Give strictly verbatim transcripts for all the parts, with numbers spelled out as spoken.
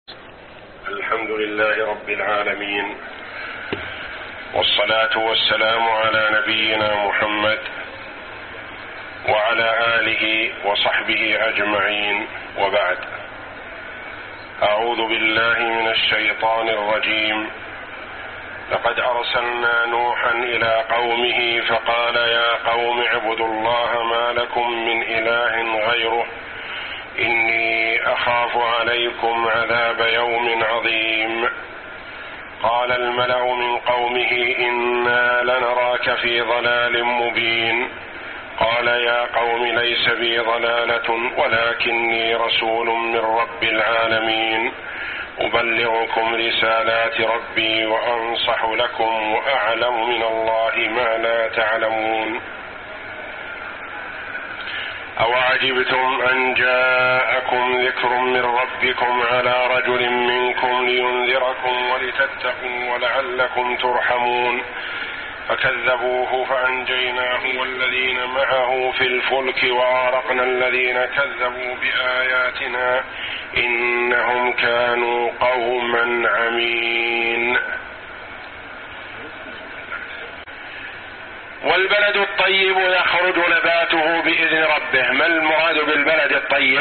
الحمد لله رب العالمين، والصلاة والسلام على نبينا محمد وعلى آله وصحبه أجمعين، وبعد. أعوذ بالله من الشيطان الرجيم. لقد أرسلنا نوحا إلى قومه فقال يا قوم اعبدوا الله ما لكم من إله غيره إني أخاف عليكم عذاب يوم عظيم. قال الملأ من قومه إنا لنراك في ضلال مبين. قال يا قوم ليس بي ضلالة ولكني رسول من رب العالمين أبلغكم رسالات ربي وأنصح لكم وأعلم من الله ما لا تعلمون. أوعجبتم أن جاءكم ذكر من ربكم على رجل منكم لينذركم ولتتقوا ولعلكم ترحمون. فكذبوه فأنجيناه والذين معه في الفلك وأغرقنا الذين كذبوا بآياتنا إنهم كانوا قوما عمين. والبلد الطيب يخرج نباته بإذن ربه. ما المراد بالبلد الطيب؟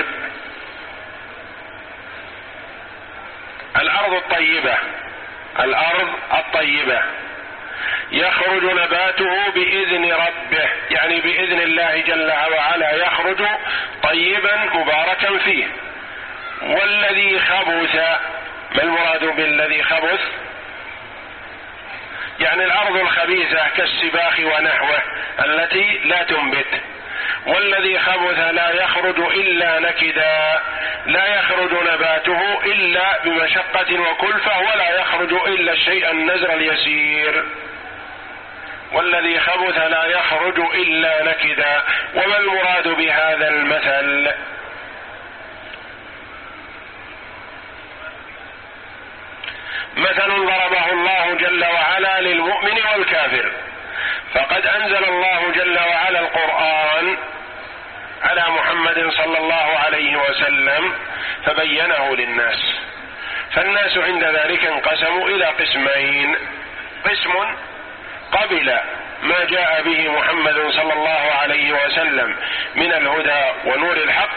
الأرض الطيبة. الأرض الطيبة يخرج نباته بإذن ربه، يعني بإذن الله جل وعلا يخرج طيبا مباركا فيه. والذي خبث، ما المراد بالذي خبث؟ يعني الأرض الخبيثة كالسباخ ونحوه التي لا تنبت. والذي خبث لا يخرج إلا نكدا، لا يخرج نباته إلا بمشقة وكلفة، ولا يخرج إلا الشيء النزر اليسير. والذي خبث لا يخرج إلا نكدا. وما المراد بهذا المثل؟ مثل ضربه الله جل وعلا للمؤمن والكافر. فقد أنزل الله جل وعلا القرآن على محمد صلى الله عليه وسلم فبينه للناس، فالناس عند ذلك انقسموا إلى قسمين: قسم قبل ما جاء به محمد صلى الله عليه وسلم من الهدى ونور الحق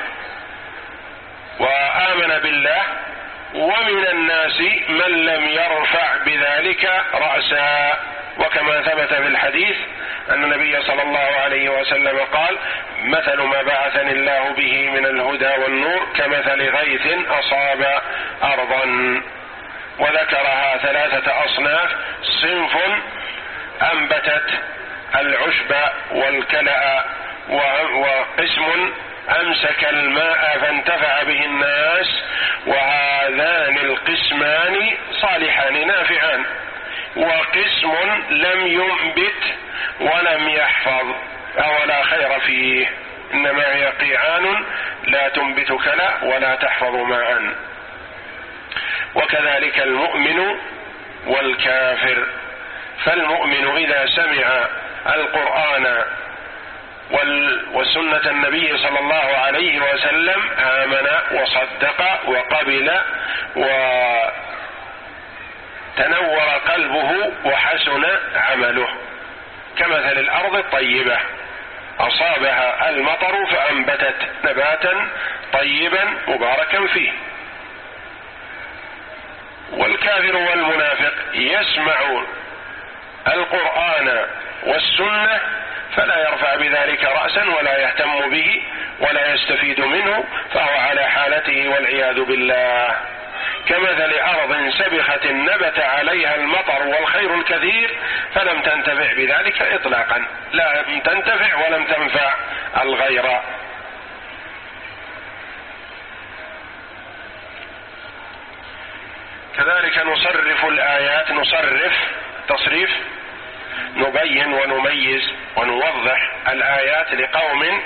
وآمن بالله، ومن الناس من لم يرفع بذلك رأسا. وكما ثبت في الحديث أن النبي صلى الله عليه وسلم قال: مثل ما بعثني الله به من الهدى والنور كمثل غيث أصاب أرضا. وذكرها ثلاثة أصناف: صنف أنبتت العشب والكلأ، وقسم أمسك الماء فانتفع به الناس، وهذان القسمان صالحان نافعان. وقسم لم ينبت ولم يحفظ أو لا خير فيه، إنما هي قيعان لا تنبت كلأ ولا تحفظ ماء. وكذلك المؤمن والكافر. فالمؤمن إذا سمع القرآن وسنة النبي صلى الله عليه وسلم آمن وصدق وقبل وتنور قلبه وحسن عمله، كمثل الأرض الطيبة أصابها المطر فأنبتت نباتا طيبا مباركا فيه. والكافر والمنافق يسمع القرآن والسنة فلا يرفع بذلك رأسا ولا يهتم به ولا يستفيد منه، فهو على حالته والعياذ بالله. كمثل أرض سبخة نبت عليها المطر والخير الكثير فلم تنتفع بذلك إطلاقا، لا تنتفع ولم تنفع الغير. كذلك نصرف الآيات، نصرف تصريف، نبين ونميز ونوضح الآيات لقوم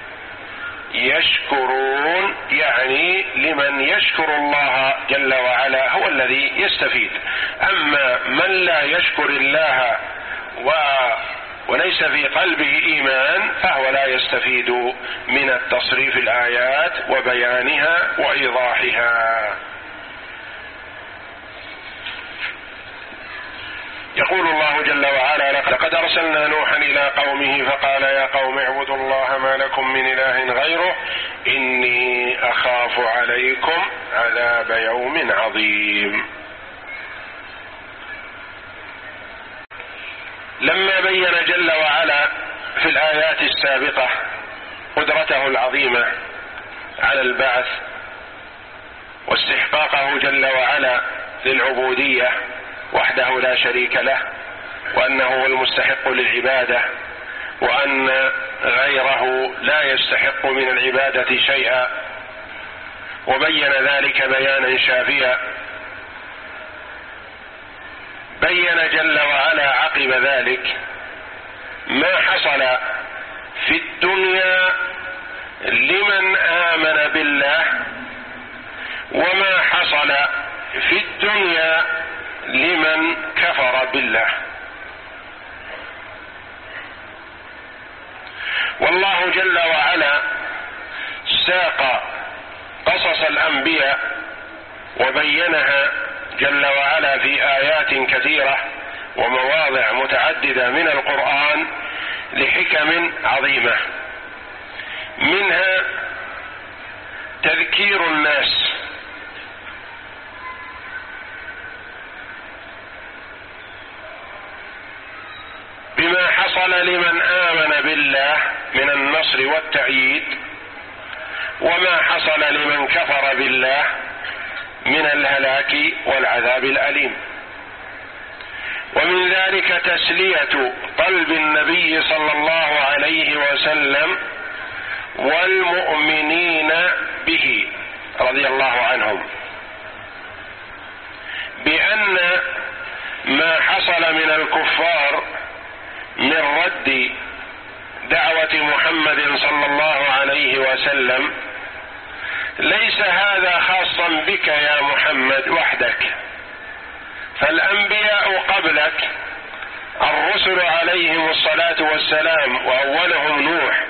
يشكرون، يعني لمن يشكر الله جل وعلا هو الذي يستفيد. أما من لا يشكر الله و وليس في قلبه إيمان فهو لا يستفيد من التصريف الآيات وبيانها وإيضاحها. الله جل وعلا: لقد أرسلنا نوحا إلى قومه فقال يا قوم اعبدوا الله ما لكم من إله غيره إني أخاف عليكم عذاب يوم عظيم. لما بين جل وعلا في الآيات السابقة قدرته العظيمة على البعث واستحقاقه جل وعلا للعبودية وحده لا شريك له، وأنه هو المستحق للعبادة، وأن غيره لا يستحق من العبادة شيئا، وبين ذلك بيانا شافيا، بين جل وعلا عقب ذلك ما حصل في الدنيا لمن آمن بالله، وما حصل في الدنيا لمن كفر بالله. والله جل وعلا ساق قصص الأنبياء وبينها جل وعلا في آيات كثيرة ومواضع متعددة من القرآن لحكم عظيمة، منها تذكير الناس بما حصل لمن آمن بالله من النصر والتأييد، وما حصل لمن كفر بالله من الهلاك والعذاب الأليم. ومن ذلك تسلية قلب النبي صلى الله عليه وسلم والمؤمنين به رضي الله عنهم بأن ما حصل من الكفار من رد دعوة محمد صلى الله عليه وسلم ليس هذا خاصا بك يا محمد وحدك، فالأنبياء قبلك الرسل عليهم الصلاة والسلام وأولهم نوح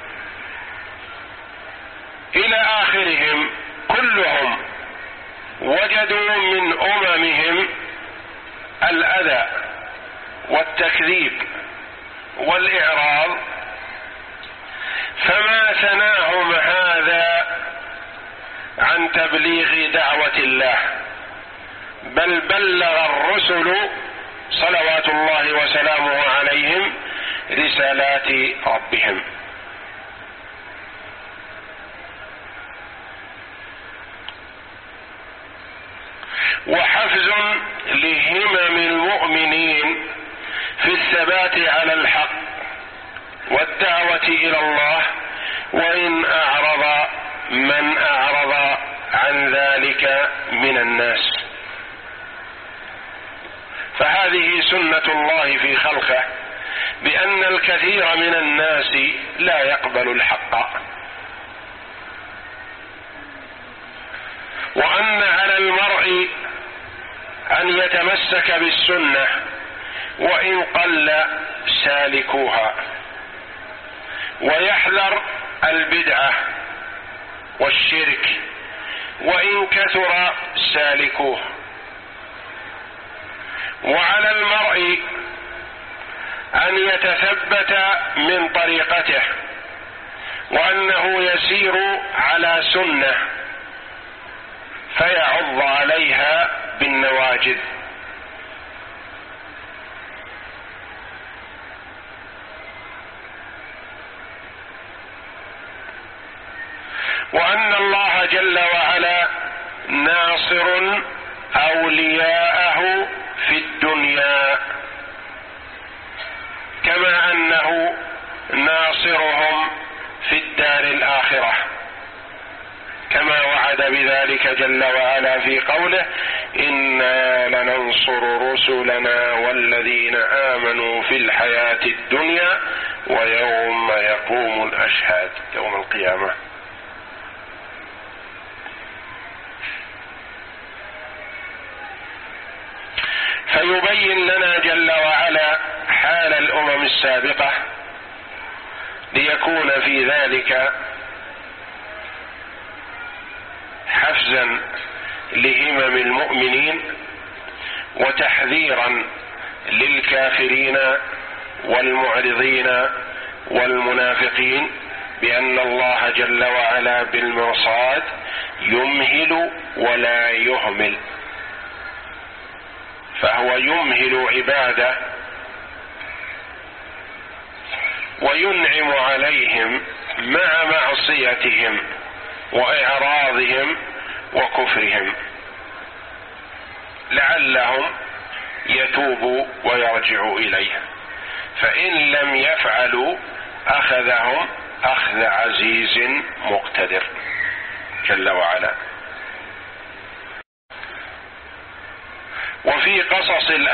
إلى آخرهم كلهم وجدوا من أممهم الأذى والتكذيب والإعراض، فما ثناهم هذا عن تبليغ دعوة الله، بل بلغ الرسل صلوات الله وسلامه عليهم رسالات ربهم. وحفز لهمم المؤمنين في الثبات على الحق والدعوة إلى الله، وإن أعرض من أعرض عن ذلك من الناس. فهذه سنة الله في خلقه، بأن الكثير من الناس لا يقبل الحق، وأن على المرء أن يتمسك بالسنة وإن قل سالكوها، ويحذر البدعة والشرك وإن كثر سالكوه. وعلى المرء أن يتثبت من طريقته، وأنه يسير على سنة فيعض عليها بالنواجذ. وأن الله جل وعلا ناصر أولياءه في الدنيا، كما أنه ناصرهم في الدار الآخرة، كما وعد بذلك جل وعلا في قوله: إنا لننصر رسلنا والذين آمنوا في الحياة الدنيا ويوم يقوم الأشهاد، يوم القيامة. فيبين لنا جل وعلا حال الأمم السابقة ليكون في ذلك حفزا لهمم المؤمنين وتحذيرا للكافرين والمعرضين والمنافقين بأن الله جل وعلا بالمرصاد يمهل ولا يهمل، فهو يمهل عباده وينعم عليهم مع معصيتهم وإعراضهم وكفرهم لعلهم يتوبوا ويرجعوا إليه، فإن لم يفعلوا أخذهم أخذ عزيز مقتدر جل وعلا. وفي قصص